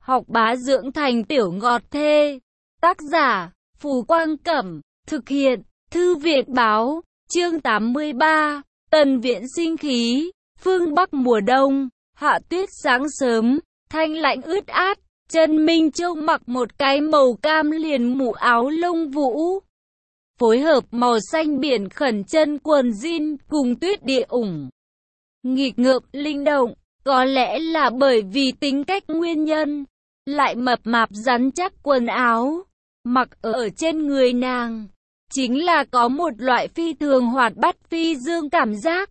học bá dưỡng thành tiểu ngọt thê. Tác giả, Phù Quang Cẩm, thực hiện, Thư viện Báo, chương 83, Tần Viễn sinh khí, phương Bắc mùa đông, hạ tuyết sáng sớm, thanh lạnh ướt át, Trần Minh Châu mặc một cái màu cam liền mũ áo lông vũ, phối hợp màu xanh biển khẩn chân quần jean cùng tuyết địa ủng. Nghịch ngợm, linh động, có lẽ là bởi vì tính cách nguyên nhân, lại mập mạp rắn chắc quần áo, mặc ở trên người nàng, chính là có một loại phi thường hoạt bát phi dương cảm giác.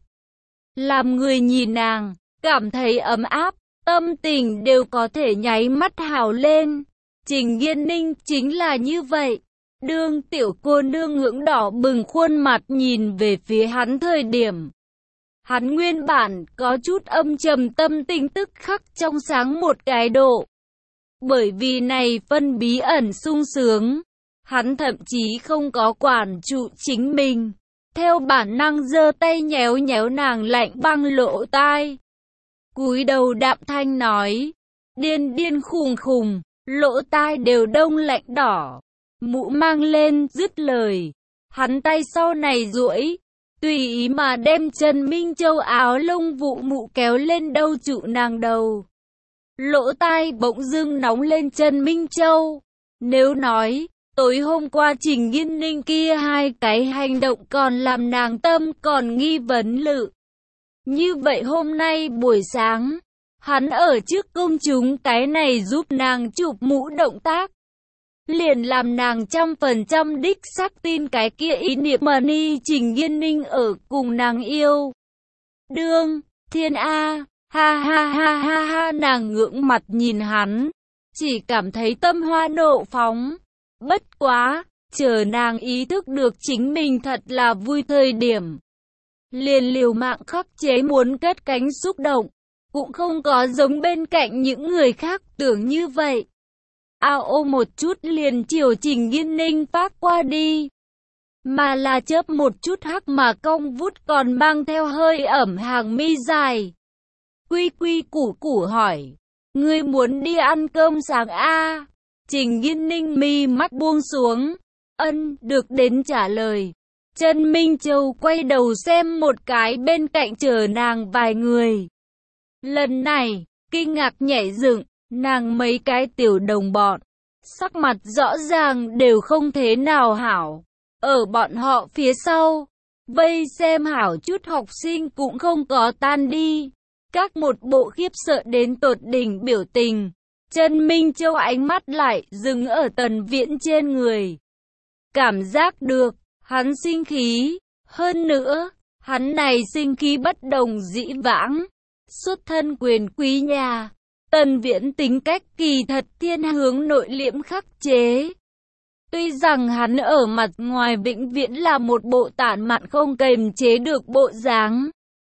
Làm người nhìn nàng, cảm thấy ấm áp, tâm tình đều có thể nháy mắt hào lên. Trình Nghiên Ninh chính là như vậy. Đương tiểu cô nương ngưỡng đỏ bừng khuôn mặt nhìn về phía hắn thời điểm, hắn nguyên bản có chút âm trầm, tâm tình tức khắc trong sáng một cái độ. Bởi vì này phân bí ẩn sung sướng, hắn thậm chí không có quản trụ chính mình, theo bản năng giơ tay nhéo nhéo nàng lạnh băng lỗ tai. Cúi đầu đạm thanh nói, điên điên khùng khùng, lỗ tai đều đông lạnh đỏ. Mũ mang lên, dứt lời, hắn tay sau này duỗi, tùy ý mà đem Trần Minh Châu áo lông vũ mũ kéo lên đầu trụ nàng đầu. Lỗ tai bỗng dưng nóng lên. Trần Minh Châu, nếu nói tối hôm qua Trình Nghiên Ninh kia hai cái hành động còn làm nàng tâm còn nghi vấn lự, như vậy hôm nay buổi sáng, hắn ở trước công chúng cái này giúp nàng chụp mũ động tác, liền làm nàng 100% đích xác tin cái kia ý niệm mà Trình Nghiên Ninh ở cùng nàng yêu đương. Thiên A, ha ha ha ha ha, nàng ngưỡng mặt nhìn hắn, chỉ cảm thấy tâm hoa nộ phóng. Bất quá, chờ nàng ý thức được chính mình thật là vui thời điểm, liền liều mạng khắc chế muốn cất cánh xúc động, cũng không có giống bên cạnh những người khác tưởng như vậy. Ao ô một chút liền chiều Trình Nghiên Ninh phát qua đi, mà là chớp một chút hắc mà cong vút còn mang theo hơi ẩm hàng mi dài. Quy quy củ củ hỏi, ngươi muốn đi ăn cơm sáng a? Trình Nghiên Ninh mi mắt buông xuống, ân, được đến trả lời. Trần Minh Châu quay đầu xem một cái bên cạnh chờ nàng vài người. Lần này, kinh ngạc nhảy dựng, nàng mấy cái tiểu đồng bọn, sắc mặt rõ ràng đều không thế nào hảo. Ở bọn họ phía sau, vây xem hảo chút học sinh cũng không có tan đi. Các một bộ khiếp sợ đến tột đỉnh biểu tình. Trần Minh Châu ánh mắt lại dừng ở Tần Viễn trên người. Cảm giác được, hắn sinh khí. Hơn nữa, hắn này sinh khí bất đồng dĩ vãng. Xuất thân quyền quý nhà, Tần Viễn tính cách kỳ thật thiên hướng nội liễm khắc chế. Tuy rằng hắn ở mặt ngoài vĩnh viễn là một bộ tản mạn không kềm chế được bộ dáng,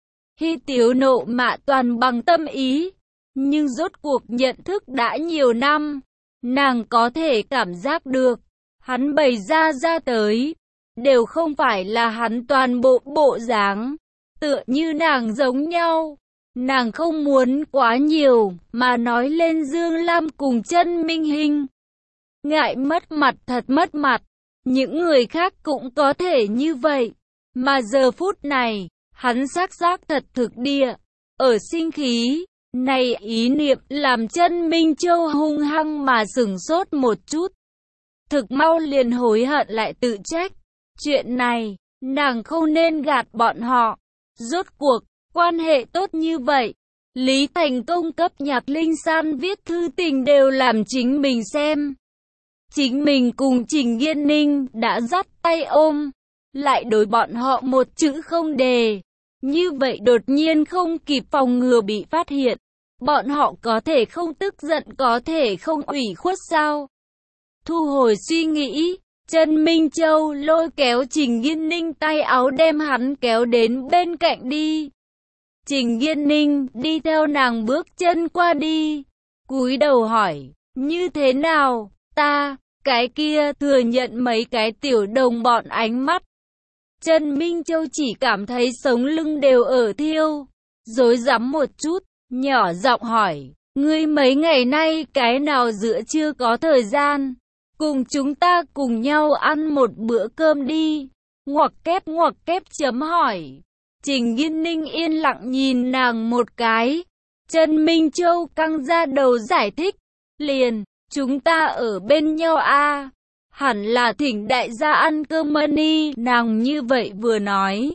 hy tiếu nộ mạ toàn bằng tâm ý, nhưng rốt cuộc nhận thức đã nhiều năm, nàng có thể cảm giác được, hắn bày ra tới, đều không phải là hắn toàn bộ bộ dáng, tựa như nàng giống nhau. Nàng không muốn quá nhiều, mà nói lên Dương Lam cùng Trần Minh Hinh. Ngại mất mặt, thật mất mặt, những người khác cũng có thể như vậy, mà giờ phút này, hắn xác thật thực địa, ở sinh khí, này ý niệm làm Trần Minh Châu hung hăng mà sửng sốt một chút. Thực mau liền hối hận lại tự trách, chuyện này, nàng không nên gạt bọn họ, rốt cuộc, quan hệ tốt như vậy, Lý Thành Công cấp Nhạc Linh San viết thư tình đều làm chính mình xem. Chính mình cùng Trình Nghiên Ninh đã dắt tay ôm, lại đối bọn họ một chữ không đề. Như vậy đột nhiên không kịp phòng ngừa bị phát hiện, bọn họ có thể không tức giận, có thể không ủy khuất sao? Thu hồi suy nghĩ, Trần Minh Châu lôi kéo Trình Nghiên Ninh tay áo đem hắn kéo đến bên cạnh đi. Trình Nghiên Ninh đi theo nàng bước chân qua đi, cúi đầu hỏi, như thế nào, ta, cái kia thừa nhận mấy cái tiểu đồng bọn ánh mắt. Trần Minh Châu chỉ cảm thấy sống lưng đều ở thiêu, rối rắm một chút, nhỏ giọng hỏi, Ngươi mấy ngày nay cái nào giữa chưa có thời gian, cùng chúng ta cùng nhau ăn một bữa cơm đi. Ngoặc kép chấm hỏi. Trình Nghiên Ninh yên lặng nhìn nàng một cái. Trần Minh Châu căng ra đầu giải thích. Liền, chúng ta ở bên nhau a. Hẳn là thỉnh đại gia ăn cơm money. Nàng như vậy vừa nói.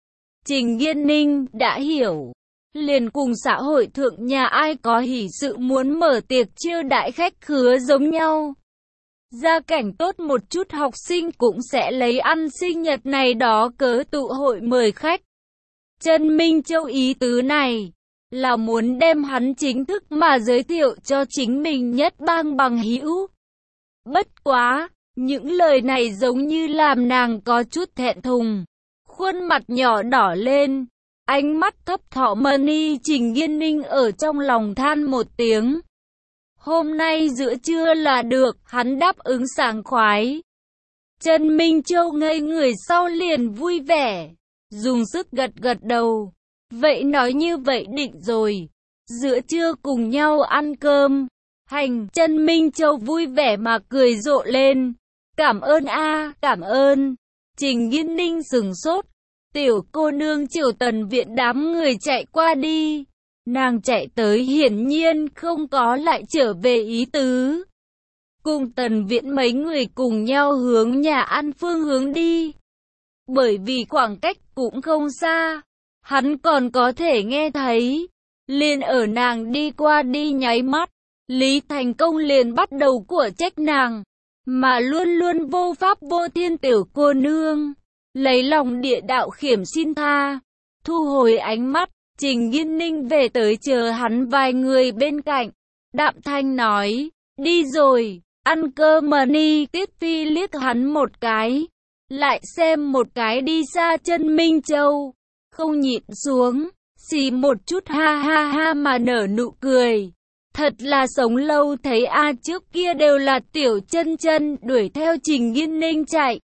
Trình Nghiên Ninh đã hiểu. Liền cùng xã hội thượng nhà ai có hỷ sự muốn mở tiệc chiêu đãi khách khứa giống nhau. Gia cảnh tốt một chút học sinh cũng sẽ lấy ăn sinh nhật này đó cớ tụ hội mời khách. Trần Minh Châu ý tứ này là muốn đem hắn chính thức mà giới thiệu cho chính mình nhất bang bằng hữu. Bất quá, những lời này giống như làm nàng có chút thẹn thùng. Khuôn mặt nhỏ đỏ lên, ánh mắt thấp thỏm money. Trình Nghiên Ninh ở trong lòng than một tiếng. Hôm nay giữa trưa là được, hắn đáp ứng sảng khoái. Trần Minh Châu ngây người sau liền vui vẻ, dùng sức gật gật đầu. Vậy nói như vậy định rồi, giữa trưa cùng nhau ăn cơm. Hành, Trần Minh Châu vui vẻ mà cười rộ lên. Cảm ơn a, cảm ơn. Trình Nghiên Ninh sừng sốt. Tiểu cô nương Triều Tần Viện đám người chạy qua đi. Nàng chạy tới hiển nhiên không có lại trở về ý tứ. Cùng Tần Viện mấy người cùng nhau hướng nhà ăn phương hướng đi. Bởi vì khoảng cách cũng không xa, hắn còn có thể nghe thấy. Liền ở nàng đi qua đi nháy mắt, Lý Thành Công liền bắt đầu của trách nàng, mà luôn luôn vô pháp vô thiên tiểu cô nương. Lấy lòng địa đạo khiểm xin tha, thu hồi ánh mắt. Trình Nghiên Ninh về tới chờ hắn vài người bên cạnh. Đạm thanh nói, đi rồi, ăn cơm money. Tiết Phi liếc hắn một cái, lại xem một cái đi xa Trần Minh Châu, không nhịn xuống, xì một chút ha ha ha mà nở nụ cười. Thật là sống lâu thấy a, trước kia đều là tiểu chân chân đuổi theo Trình Nghiên Ninh chạy.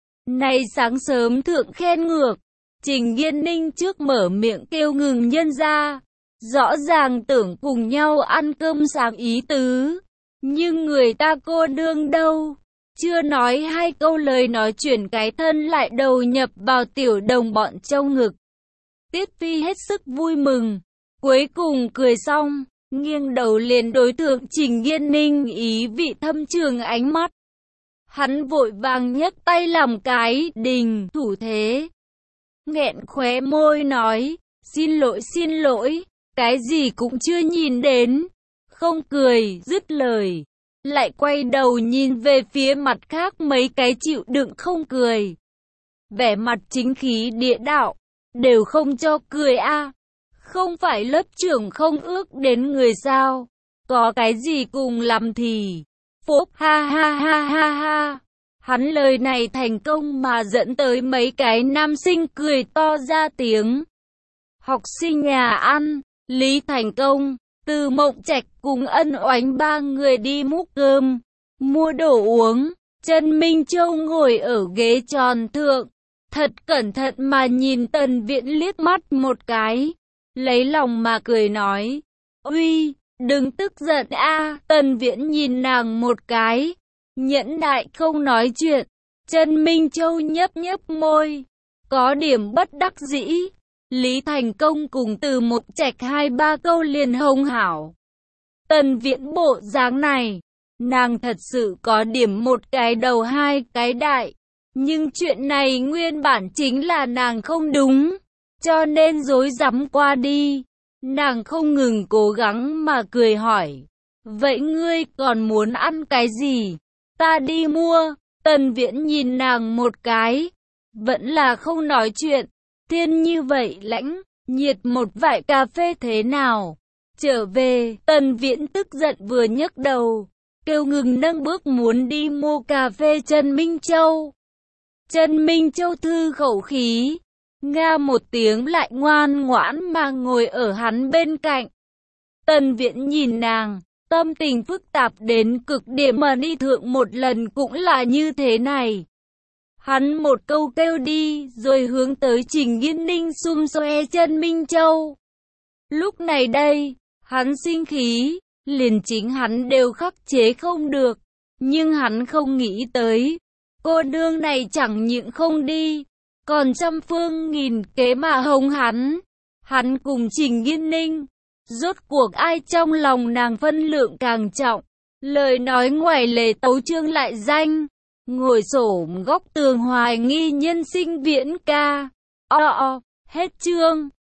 Này sáng sớm thượng khen ngược. Trình Nghiên Ninh trước mở miệng kêu ngừng nhân ra, rõ ràng tưởng cùng nhau ăn cơm sáng ý tứ, nhưng người ta cô nương đâu, chưa nói hai câu lời nói chuyển cái thân lại đầu nhập vào tiểu đồng bọn trong ngực. Tiết Phi hết sức vui mừng, cuối cùng cười xong, nghiêng đầu liền đối thượng Trình Nghiên Ninh ý vị thâm trường ánh mắt. Hắn vội vàng nhấc tay làm cái đình thủ thế. Nghẹn khóe môi nói, xin lỗi, cái gì cũng chưa nhìn đến. Không cười, dứt lời, lại quay đầu nhìn về phía mặt khác mấy cái chịu đựng không cười. Vẻ mặt chính khí địa đạo, đều không cho cười a. Không phải lớp trưởng không ước đến người sao, có cái gì cùng làm thì, phốp ha ha ha ha ha. Hắn lời này thành công mà dẫn tới mấy cái nam sinh cười to ra tiếng. Học sinh nhà ăn, Lý Thành Công, Từ Mộng Trạch cùng Ân Oánh ba người đi múc cơm, mua đồ uống. Trần Minh Châu ngồi ở ghế tròn thượng, thật cẩn thận mà nhìn Tần Viễn liếc mắt một cái, lấy lòng mà cười nói, uy, đừng tức giận a. Tần Viễn nhìn nàng một cái, nhẫn nại không nói chuyện. Trần Minh Châu nhấp môi, có điểm bất đắc dĩ. Lý Thành Công cùng Từ Mộng Trạch hai ba câu liền hông hảo. Tần Viễn bộ dáng này, nàng thật sự có điểm một cái đầu hai cái đại. Nhưng chuyện này nguyên bản chính là nàng không đúng, cho nên dối rắm qua đi. Nàng không ngừng cố gắng mà cười hỏi, vậy ngươi còn muốn ăn cái gì? Ta đi mua. Tần Viễn nhìn nàng một cái, vẫn là không nói chuyện. Thiên như vậy lãnh, nhiệt một vại cà phê thế nào? Trở về, Tần Viễn tức giận vừa nhấc đầu, kêu ngừng nâng bước muốn đi mua cà phê. Trần Minh Châu. Trần Minh Châu thư khẩu khí, nga một tiếng lại ngoan ngoãn mà ngồi ở hắn bên cạnh. Tần Viễn nhìn nàng, tâm tình phức tạp đến cực điểm mà đi thượng một lần cũng là như thế này. Hắn một câu kêu đi, rồi hướng tới Trình Nghiên Ninh xum xoe Trần Minh Châu. Lúc này đây, hắn sinh khí, liền chính hắn đều khắc chế không được. Nhưng hắn không nghĩ tới, cô nương này chẳng những không đi, còn trăm phương nghìn kế mà hống hắn. Hắn cùng Trình Nghiên Ninh, rốt cuộc ai trong lòng nàng phân lượng càng trọng. Lời nói ngoài lề tấu chương lại danh, ngồi xổm góc tường hoài nghi nhân sinh viễn ca. Hết chương.